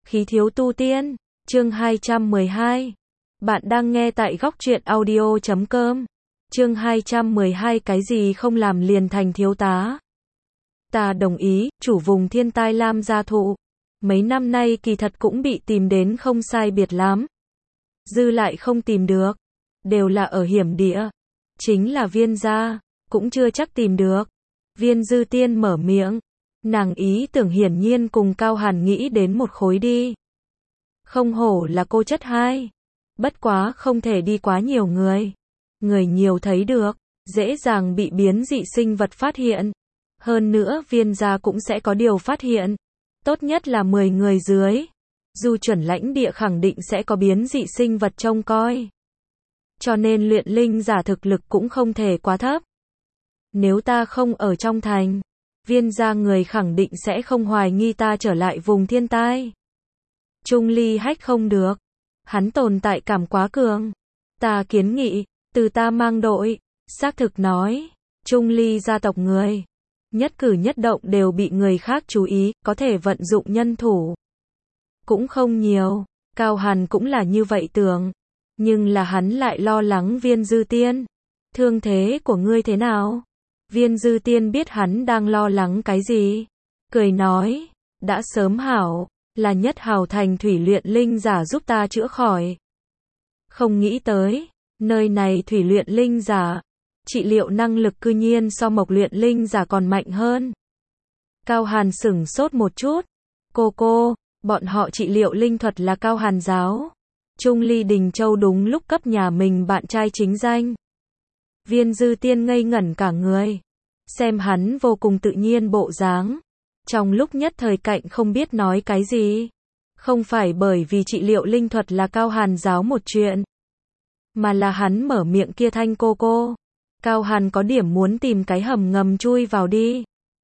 Khí thiếu tu tiên, chương 212. Bạn đang nghe tại góc truyện audio.com. Chương 212 cái gì không làm liền thành thiếu tá. Ta đồng ý, chủ vùng thiên tai Lam Gia Thụ. Mấy năm nay kỳ thật cũng bị tìm đến không sai biệt lắm. Dư lại không tìm được. Đều là ở hiểm địa. Chính là Viên gia, cũng chưa chắc tìm được. Viên Dư Tiên mở miệng. Nàng ý tưởng hiển nhiên cùng Cao Hàn nghĩ đến một khối đi. Không hổ là cô chất hai. Bất quá không thể đi quá nhiều người. Người nhiều thấy được, dễ dàng bị biến dị sinh vật phát hiện. Hơn nữa Viên gia cũng sẽ có điều phát hiện. Tốt nhất là 10 người dưới. Dù chuẩn lãnh địa khẳng định sẽ có biến dị sinh vật trông coi. Cho nên luyện linh giả thực lực cũng không thể quá thấp. Nếu ta không ở trong thành, Viên gia người khẳng định sẽ không hoài nghi ta trở lại vùng thiên tai. Trung Ly Hách không được. Hắn tồn tại cảm quá cường. Ta kiến nghị, từ ta mang đội. Xác thực nói, Trung Ly gia tộc người. Nhất cử nhất động đều bị người khác chú ý, có thể vận dụng nhân thủ. Cũng không nhiều, Cao Hàn cũng là như vậy tưởng. Nhưng là hắn lại lo lắng Viên Dư Tiên. Thương thế của ngươi thế nào? Viên Dư Tiên biết hắn đang lo lắng cái gì. Cười nói, đã sớm hảo, là Nhất Hào thành thủy luyện linh giả giúp ta chữa khỏi. Không nghĩ tới, nơi này thủy luyện linh giả, trị liệu năng lực cư nhiên so mộc luyện linh giả còn mạnh hơn. Cao Hàn sửng sốt một chút. Cô, bọn họ trị liệu linh thuật là Cao Hàn giáo. Trung Ly Đình Châu đúng lúc cấp nhà mình bạn trai chính danh. Viên Dư Tiên ngây ngẩn cả người. Xem hắn vô cùng tự nhiên bộ dáng. Trong lúc nhất thời cạnh không biết nói cái gì. Không phải bởi vì trị liệu linh thuật là Cao Hàn giáo một chuyện. Mà là hắn mở miệng kia thanh cô. Cao Hàn có điểm muốn tìm cái hầm ngầm chui vào đi.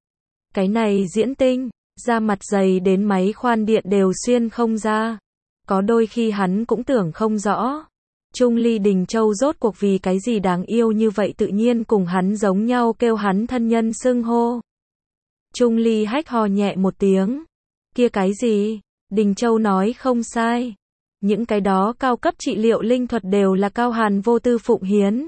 Cái này diễn tinh, da mặt dày đến máy khoan điện đều xuyên không ra. Có đôi khi hắn cũng tưởng không rõ. Trung Ly Đình Châu rốt cuộc vì cái gì đáng yêu như vậy tự nhiên cùng hắn giống nhau kêu hắn thân nhân xưng hô. Trung Ly Hách ho nhẹ một tiếng. Kia cái gì? Đình Châu nói không sai. Những cái đó cao cấp trị liệu linh thuật đều là Cao Hàn vô tư phụng hiến.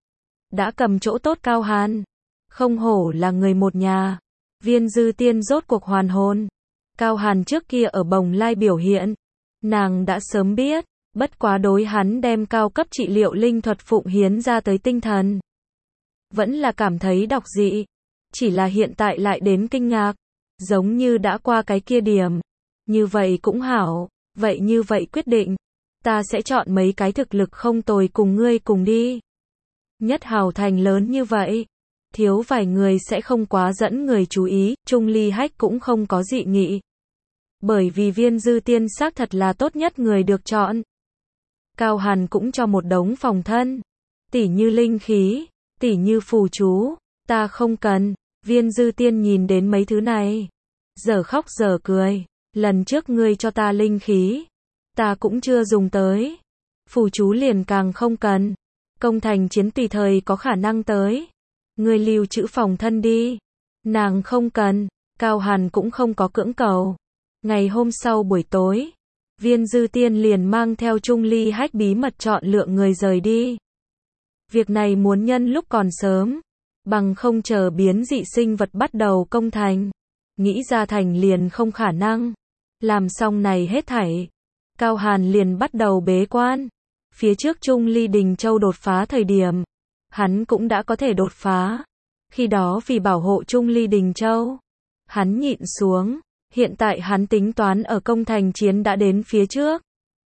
Đã cầm chỗ tốt Cao Hàn. Không hổ là người một nhà. Viên Dư Tiên rốt cuộc hoàn hồn. Cao Hàn trước kia ở Bồng Lai biểu hiện. Nàng đã sớm biết. Bất quá đối hắn đem cao cấp trị liệu linh thuật phụng hiến ra tới tinh thần. Vẫn là cảm thấy đọc dị. Chỉ là hiện tại lại đến kinh ngạc. Giống như đã qua cái kia điểm. Như vậy cũng hảo. Vậy như vậy quyết định. Ta sẽ chọn mấy cái thực lực không tồi cùng ngươi cùng đi. Nhất Hào thành lớn như vậy. Thiếu vài người sẽ không quá dẫn người chú ý. Trung Ly Hách cũng không có dị nghị. Bởi vì Viên Dư Tiên xác thật là tốt nhất người được chọn. Cao Hàn cũng cho một đống phòng thân. Tỉ như linh khí, tỉ như phù chú. Ta không cần. Viên Dư Tiên nhìn đến mấy thứ này. Giờ khóc giờ cười. Lần trước ngươi cho ta linh khí. Ta cũng chưa dùng tới. Phù chú liền càng không cần. Công thành chiến tùy thời có khả năng tới. Ngươi lưu trữ phòng thân đi. Nàng không cần. Cao Hàn cũng không có cưỡng cầu. Ngày hôm sau buổi tối. Viên Dư Tiên liền mang theo Trung Ly Hách bí mật chọn lựa người rời đi. Việc này muốn nhân lúc còn sớm. Bằng không chờ biến dị sinh vật bắt đầu công thành. Nghĩ ra thành liền không khả năng. Làm xong này hết thảy. Cao Hàn liền bắt đầu bế quan. Phía trước Trung Ly Đình Châu đột phá thời điểm. Hắn cũng đã có thể đột phá. Khi đó vì bảo hộ Trung Ly Đình Châu. Hắn nhịn xuống. Hiện tại hắn tính toán ở công thành chiến đã đến phía trước.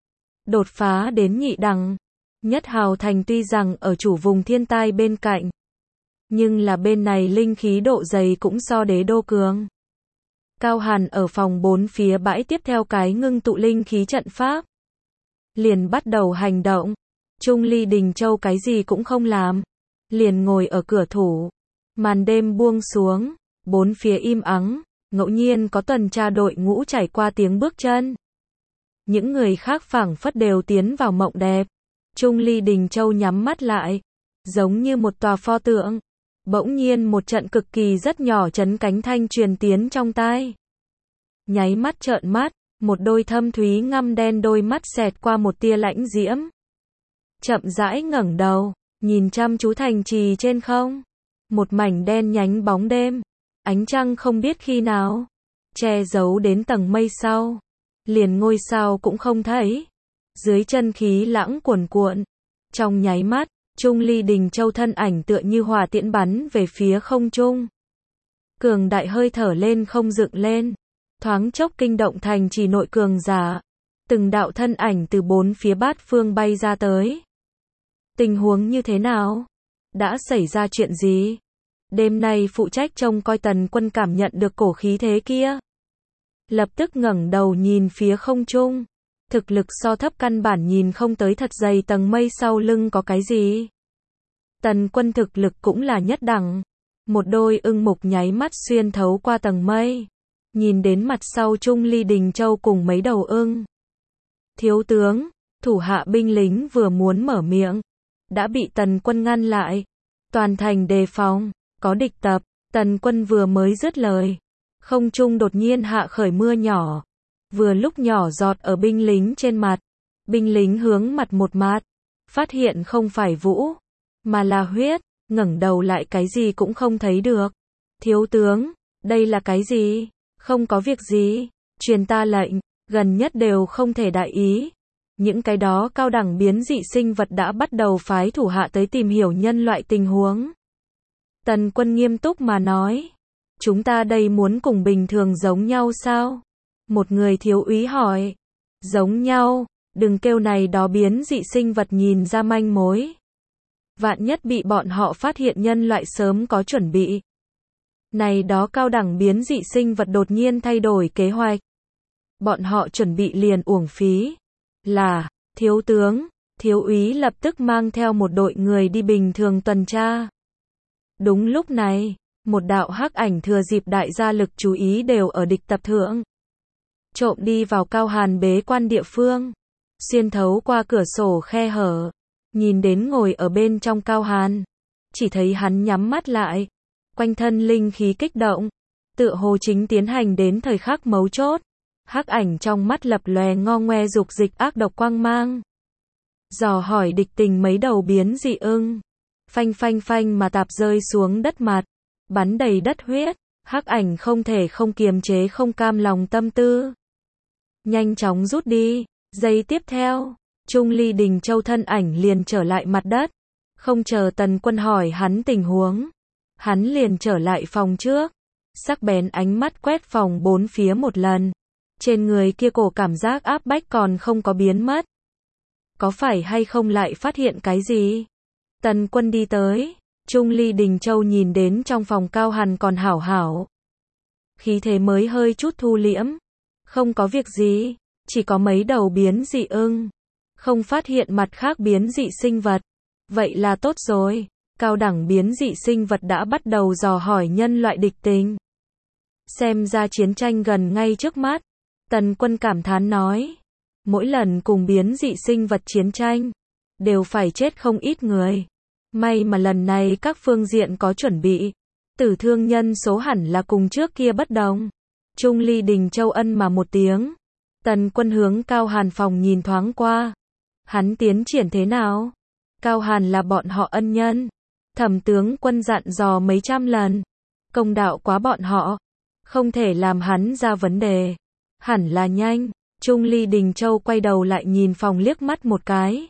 Đột phá đến nhị đẳng. Nhất Hào thành tuy rằng ở chủ vùng thiên tai bên cạnh. Nhưng là bên này linh khí độ dày cũng so đế đô cường. Cao Hàn ở phòng 4 phía bãi tiếp theo cái ngưng tụ linh khí trận pháp. Liền bắt đầu hành động. Trung Ly Đình Châu cái gì cũng không làm. Liền ngồi ở cửa thủ. Màn đêm buông xuống. 4 phía im ắng. Ngẫu nhiên có tuần tra đội ngũ trải qua tiếng bước chân. Những người khác phảng phất đều tiến vào mộng đẹp. Trung Ly Đình Châu nhắm mắt lại. Giống như một tòa pho tượng. Bỗng nhiên một trận cực kỳ rất nhỏ chấn cánh thanh truyền tiến trong tai. Nháy mắt trợn mắt. Một đôi thâm thúy ngăm đen đôi mắt xẹt qua một tia lãnh diễm. Chậm rãi ngẩng đầu, nhìn chăm chú thành trì trên không. Một mảnh đen nhánh bóng đêm, ánh trăng không biết khi nào che giấu đến tầng mây sau, liền ngôi sao cũng không thấy. Dưới chân khí lãng cuồn cuộn, trong nháy mắt, Trung Ly Đình Châu thân ảnh tựa như hỏa tiễn bắn về phía không trung. Cường đại hơi thở lên không dựng lên, thoáng chốc kinh động thành trì nội cường giả. Từng đạo thân ảnh từ bốn phía bát phương bay ra tới. Tình huống như thế nào? Đã xảy ra chuyện gì? Đêm nay phụ trách trông coi Tần Quân cảm nhận được cổ khí thế kia. Lập tức ngẩng đầu nhìn phía không trung. Thực lực so thấp căn bản nhìn không tới thật dày tầng mây sau lưng có cái gì. Tần Quân thực lực cũng là nhất đẳng. Một đôi ưng mục nháy mắt xuyên thấu qua tầng mây. Nhìn đến mặt sau Trung Ly Đình Châu cùng mấy đầu ưng. Thiếu tướng, thủ hạ binh lính vừa muốn mở miệng. Đã bị Tần Quân ngăn lại. Toàn thành đề phòng, có địch tập. Tần Quân vừa mới dứt lời. Không trung đột nhiên hạ khởi mưa nhỏ. Vừa lúc nhỏ giọt ở binh lính trên mặt. Binh lính hướng mặt một mạt. Phát hiện không phải vũ, mà là huyết. Ngẩng đầu lại cái gì cũng không thấy được. Thiếu tướng, đây là cái gì? Không có việc gì. Truyền ta lệnh, gần nhất đều không thể đại ý. Những cái đó cao đẳng biến dị sinh vật đã bắt đầu phái thủ hạ tới tìm hiểu nhân loại tình huống. Tần Quân nghiêm túc mà nói. Chúng ta đây muốn cùng bình thường giống nhau sao? Một người thiếu úy hỏi. Giống nhau, đừng kêu này đó biến dị sinh vật nhìn ra manh mối. Vạn nhất bị bọn họ phát hiện nhân loại sớm có chuẩn bị. Này đó cao đẳng biến dị sinh vật đột nhiên thay đổi kế hoạch. Bọn họ chuẩn bị liền uổng phí. Là, thiếu tướng, thiếu úy lập tức mang theo một đội người đi bình thường tuần tra. Đúng lúc này, một đạo hắc ảnh thừa dịp đại gia lực chú ý đều ở địch tập thượng. Trộm đi vào Cao Hàn bế quan địa phương. Xuyên thấu qua cửa sổ khe hở. Nhìn đến ngồi ở bên trong Cao Hàn. Chỉ thấy hắn nhắm mắt lại. Quanh thân linh khí kích động. Tựa hồ chính tiến hành đến thời khắc mấu chốt. Hắc ảnh trong mắt lập lòe ngo ngoe dục dịch ác độc quang mang. Dò hỏi địch tình mấy đầu biến dị ưng. Phanh phanh phanh mà tạp rơi xuống đất mặt. Bắn đầy đất huyết. Hắc ảnh không thể không kiềm chế không cam lòng tâm tư. Nhanh chóng rút đi. Giây tiếp theo, Trung Ly Đình Châu thân ảnh liền trở lại mặt đất. Không chờ Tần Quân hỏi hắn tình huống. Hắn liền trở lại phòng trước. Sắc bén ánh mắt quét phòng bốn phía một lần. Trên người kia cổ cảm giác áp bách còn không có biến mất. Có phải hay không lại phát hiện cái gì? Tần Quân đi tới. Trung Ly Đình Châu nhìn đến trong phòng Cao Hàn còn hảo hảo. Khí thế mới hơi chút thu liễm. Không có việc gì. Chỉ có mấy đầu biến dị ưng. Không phát hiện mặt khác biến dị sinh vật. Vậy là tốt rồi. Cao đẳng biến dị sinh vật đã bắt đầu dò hỏi nhân loại địch tình. Xem ra chiến tranh gần ngay trước mắt. Tần Quân cảm thán nói. Mỗi lần cùng biến dị sinh vật chiến tranh, đều phải chết không ít người. May mà lần này các phương diện có chuẩn bị. Tử thương nhân số hẳn là cùng trước kia bất đồng. Trung Ly Đình Châu ân mà một tiếng. Tần Quân hướng Cao Hàn phòng nhìn thoáng qua. Hắn tiến triển thế nào? Cao Hàn là bọn họ ân nhân. Thẩm tướng quân dặn dò mấy trăm lần. Công đạo quá bọn họ. Không thể làm hắn ra vấn đề. Hẳn là nhanh. Trung Ly Đình Châu quay đầu lại nhìn phòng liếc mắt một cái.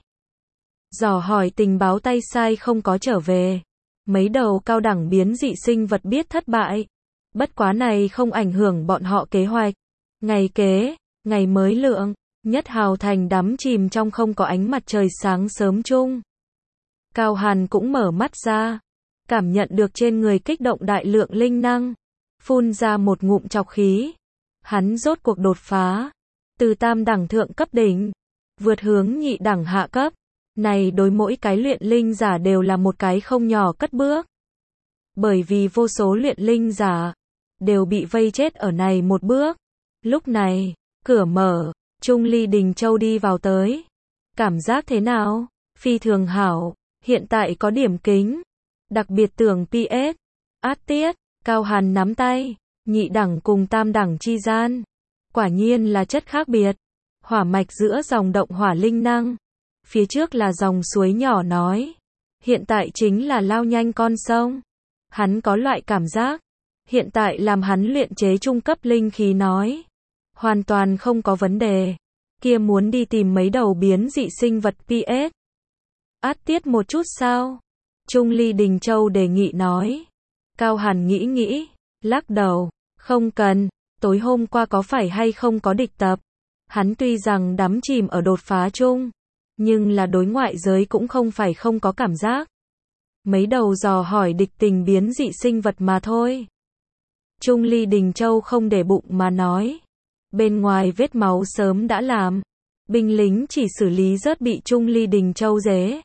Dò hỏi tình báo tay sai không có trở về. Mấy đầu cao đẳng biến dị sinh vật biết thất bại. Bất quá này không ảnh hưởng bọn họ kế hoạch. Ngày kế, ngày mới lượng, Nhất Hào Thành đắm chìm trong không có ánh mặt trời sáng sớm chung. Cao Hàn cũng mở mắt ra. Cảm nhận được trên người kích động đại lượng linh năng. Phun ra một ngụm trọc khí. Hắn rốt cuộc đột phá. Từ tam đẳng thượng cấp đỉnh. Vượt hướng nhị đẳng hạ cấp. Này đối mỗi cái luyện linh giả đều là một cái không nhỏ cất bước. Bởi vì vô số luyện linh giả đều bị vây chết ở này một bước. Lúc này, cửa mở, Trung Ly Đình Châu đi vào tới. Cảm giác thế nào? Phi thường hảo, hiện tại có điểm kính. Đặc biệt tưởng PS, át tiết, Cao Hàn nắm tay, nhị đẳng cùng tam đẳng chi gian. Quả nhiên là chất khác biệt. Hỏa mạch giữa dòng động hỏa linh năng. Phía trước là dòng suối nhỏ nói. Hiện tại chính là lao nhanh con sông. Hắn có loại cảm giác. Hiện tại làm hắn luyện chế trung cấp linh khí nói. Hoàn toàn không có vấn đề. Kia muốn đi tìm mấy đầu biến dị sinh vật PS. Át tiết một chút sao? Trung Ly Đình Châu đề nghị nói. Cao Hàn nghĩ nghĩ, lắc đầu. Không cần, tối hôm qua có phải hay không có địch tập. Hắn tuy rằng đắm chìm ở đột phá chung, nhưng là đối ngoại giới cũng không phải không có cảm giác. Mấy đầu dò hỏi địch tình biến dị sinh vật mà thôi. Trung Ly Đình Châu không để bụng mà nói. Bên ngoài vết máu sớm đã làm. Binh lính chỉ xử lý rớt bị Trung Ly Đình Châu dế.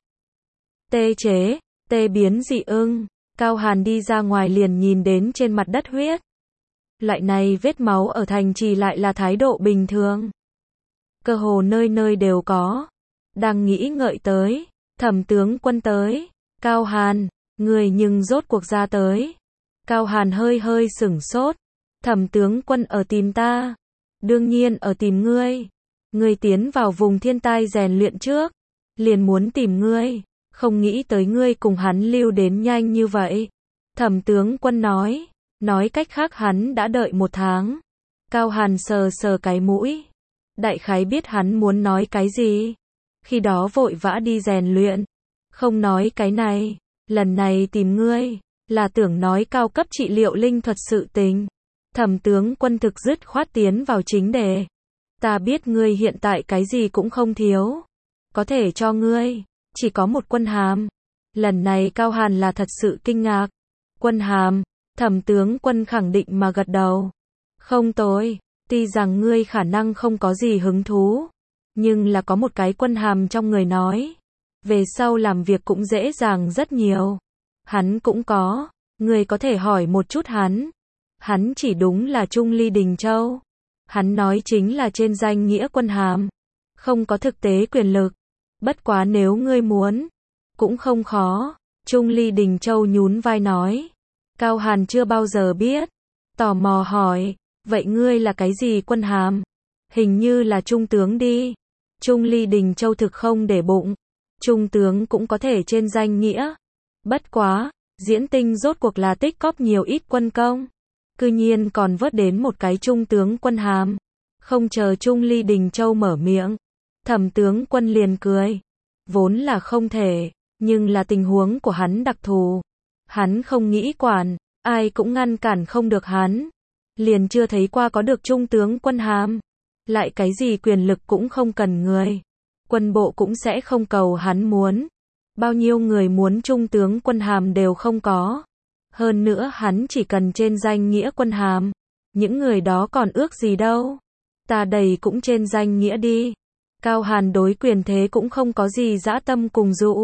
Tê chế, tê biến dị ưng. Cao Hàn đi ra ngoài liền nhìn đến trên mặt đất huyết. Loại này vết máu ở thành trì lại là thái độ bình thường. Cơ hồ nơi nơi đều có. Đang nghĩ ngợi tới. Thẩm tướng quân tới. Cao Hàn, người nhưng rốt cuộc ra tới. Cao Hàn hơi hơi sửng sốt. Thẩm tướng quân ở tìm ta. Đương nhiên ở tìm ngươi. Ngươi tiến vào vùng thiên tai rèn luyện trước. Liền muốn tìm ngươi. Không nghĩ tới ngươi cùng hắn lưu đến nhanh như vậy. Thẩm tướng quân nói. Nói cách khác hắn đã đợi 1 tháng. Cao Hàn sờ sờ cái mũi. Đại khái biết hắn muốn nói cái gì. Khi đó vội vã đi rèn luyện. Không nói cái này. Lần này tìm ngươi. Là tưởng nói cao cấp trị liệu linh thuật sự tình. Thẩm tướng quân thực dứt khoát tiến vào chính đề. Ta biết ngươi hiện tại cái gì cũng không thiếu. Có thể cho ngươi. Chỉ có một quân hàm. Lần này Cao Hàn là thật sự kinh ngạc. Quân hàm. Thẩm tướng quân khẳng định mà gật đầu. Không tồi. Tuy rằng ngươi khả năng không có gì hứng thú. Nhưng là có một cái quân hàm trong người nói. Về sau làm việc cũng dễ dàng rất nhiều. Hắn cũng có. Ngươi có thể hỏi một chút hắn. Hắn chỉ đúng là Trung Ly Đình Châu. Hắn nói chính là trên danh nghĩa quân hàm. Không có thực tế quyền lực. Bất quá nếu ngươi muốn. Cũng không khó. Trung Ly Đình Châu nhún vai nói. Cao Hàn chưa bao giờ biết. Tò mò hỏi. Vậy ngươi là cái gì quân hàm? Hình như là trung tướng đi. Trung Ly Đình Châu thực không để bụng. Trung tướng cũng có thể trên danh nghĩa. Bất quá. Diễn tinh rốt cuộc là tích cóp nhiều ít quân công. Cư nhiên còn vớt đến một cái trung tướng quân hàm. Không chờ Trung Ly Đình Châu mở miệng. Thẩm tướng quân liền cười. Vốn là không thể. Nhưng là tình huống của hắn đặc thù. Hắn không nghĩ quản. Ai cũng ngăn cản không được hắn. Liền chưa thấy qua có được trung tướng quân hàm. Lại cái gì quyền lực cũng không cần người. Quân bộ cũng sẽ không cầu hắn muốn. Bao nhiêu người muốn trung tướng quân hàm đều không có. Hơn nữa hắn chỉ cần trên danh nghĩa quân hàm. Những người đó còn ước gì đâu. Ta đầy cũng trên danh nghĩa đi. Cao Hàn đối quyền thế cũng không có gì dã tâm cùng dụ.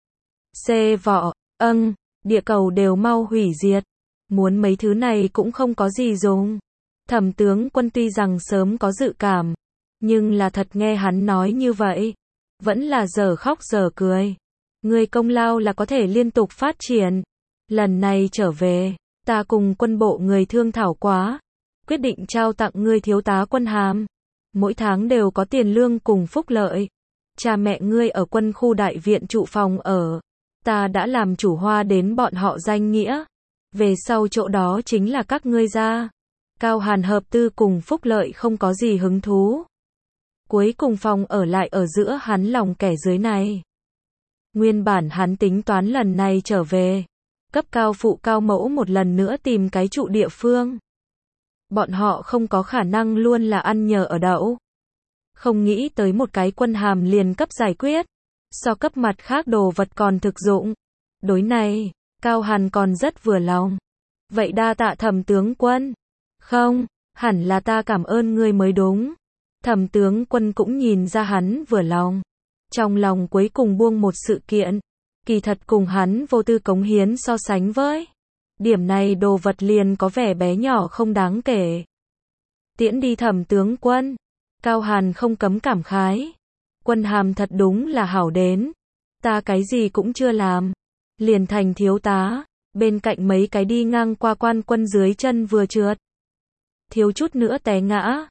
Võ, địa cầu đều mau hủy diệt. Muốn mấy thứ này cũng không có gì dùng. Thẩm tướng quân tuy rằng sớm có dự cảm. Nhưng là thật nghe hắn nói như vậy. Vẫn là dở khóc dở cười. Người công lao là có thể liên tục phát triển. Lần này trở về, ta cùng quân bộ người thương thảo quá. Quyết định trao tặng ngươi thiếu tá quân hàm. Mỗi tháng đều có tiền lương cùng phúc lợi. Cha mẹ ngươi ở quân khu đại viện trụ phòng ở. Ta đã làm chủ hoa đến bọn họ danh nghĩa. Về sau chỗ đó chính là các ngươi ra. Cao Hàn hợp tư cùng phúc lợi không có gì hứng thú. Cuối cùng phòng ở lại ở giữa hắn lòng kẻ dưới này. Nguyên bản hắn tính toán lần này trở về. Cấp cao phụ cao mẫu một lần nữa tìm cái trụ địa phương. Bọn họ không có khả năng luôn là ăn nhờ ở đậu. Không nghĩ tới một cái quân hàm liền cấp giải quyết. So cấp mặt khác đồ vật còn thực dụng. Đối này, Cao Hàn còn rất vừa lòng. Vậy đa tạ Thẩm tướng quân. Không, hẳn là ta cảm ơn ngươi mới đúng. Thẩm tướng quân cũng nhìn ra hắn vừa lòng. Trong lòng cuối cùng buông một sự kiện. Kỳ thật cùng hắn vô tư cống hiến so sánh với. Điểm này đồ vật liền có vẻ bé nhỏ không đáng kể. Tiễn đi Thẩm tướng quân. Cao Hàn không cấm cảm khái. Quân hàm thật đúng là hảo đến. Ta cái gì cũng chưa làm. Liền thành thiếu tá. Bên cạnh mấy cái đi ngang qua quan quân dưới chân vừa trượt. Thiếu chút nữa té ngã.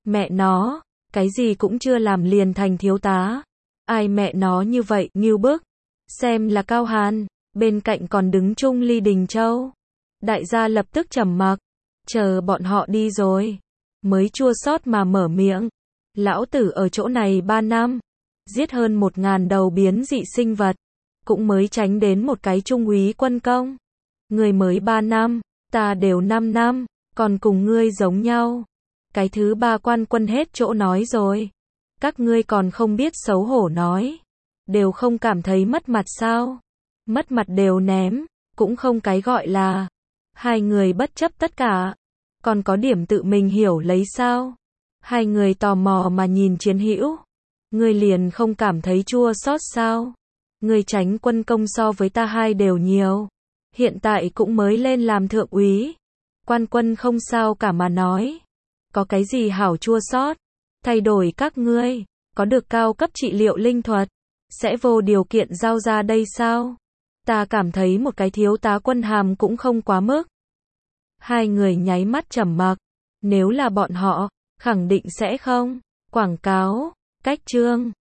Mẹ nó, cái gì cũng chưa làm liền thành thiếu tá. Ai mẹ nó như vậy, ngưu bức. Xem là Cao Hàn, bên cạnh còn đứng Trung Ly Đình Châu. Đại gia lập tức trầm mặc, chờ bọn họ đi rồi, mới chua xót mà mở miệng. Lão tử ở chỗ này 3 năm, giết hơn 1000 đầu biến dị sinh vật, cũng mới tránh đến một cái trung úy quân công. Người mới 3 năm, ta đều 5 năm, còn cùng ngươi giống nhau. Cái thứ 3 quan quân hết chỗ nói rồi. Các ngươi còn không biết xấu hổ nói. Đều không cảm thấy mất mặt sao? Mất mặt đều ném, cũng không cái gọi là. Hai người bất chấp tất cả, còn có điểm tự mình hiểu lấy sao? Hai người tò mò mà nhìn Chiến Hữu. Ngươi liền không cảm thấy chua xót sao? Ngươi tránh quân công so với ta hai đều nhiều. Hiện tại cũng mới lên làm thượng úy. Quan quân không sao cả mà nói. Có cái gì hảo chua xót? Thay đổi các ngươi, có được cao cấp trị liệu linh thuật, sẽ vô điều kiện giao ra đây sao? Ta cảm thấy một cái thiếu tá quân hàm cũng không quá mức. Hai người nháy mắt trầm mặc. Nếu là bọn họ, khẳng định sẽ không. Quảng cáo, cách chương.